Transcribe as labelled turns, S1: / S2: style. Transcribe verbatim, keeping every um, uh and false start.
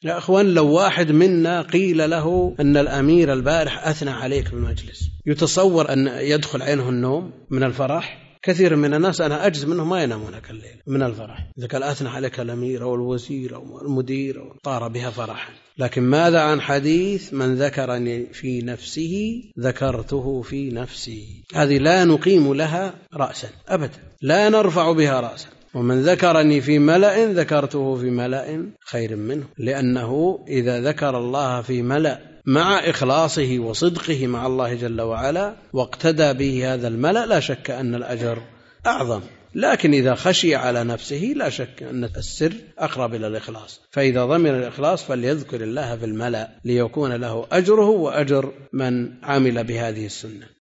S1: يا أخوان، لو واحد منا قيل له أن الأمير البارح أثنى عليك بالمجلس، يتصور أن يدخل عينه النوم من الفرح؟ كثير من الناس أنا أجزم منهم ما ينامون كالليل من الفرح، إذا كان أثنى عليك الأمير أو الوزير أو المدير أو طار بها فرحا. لكن ماذا عن حديث من ذكرني في نفسه ذكرته في نفسي؟ هذه لا نقيم لها رأسا أبدا، لا نرفع بها رأسا. ومن ذكرني في ملأ ذكرته في ملأ خير منه، لأنه إذا ذكر الله في ملأ مع إخلاصه وصدقه مع الله جل وعلا واقتدى به هذا الملأ لا شك أن الأجر أعظم. لكن إذا خشي على نفسه لا شك أن السر أقرب إلى الإخلاص، فإذا ضمن الإخلاص فليذكر الله في الملأ ليكون له أجره وأجر من عمل بهذه السنة.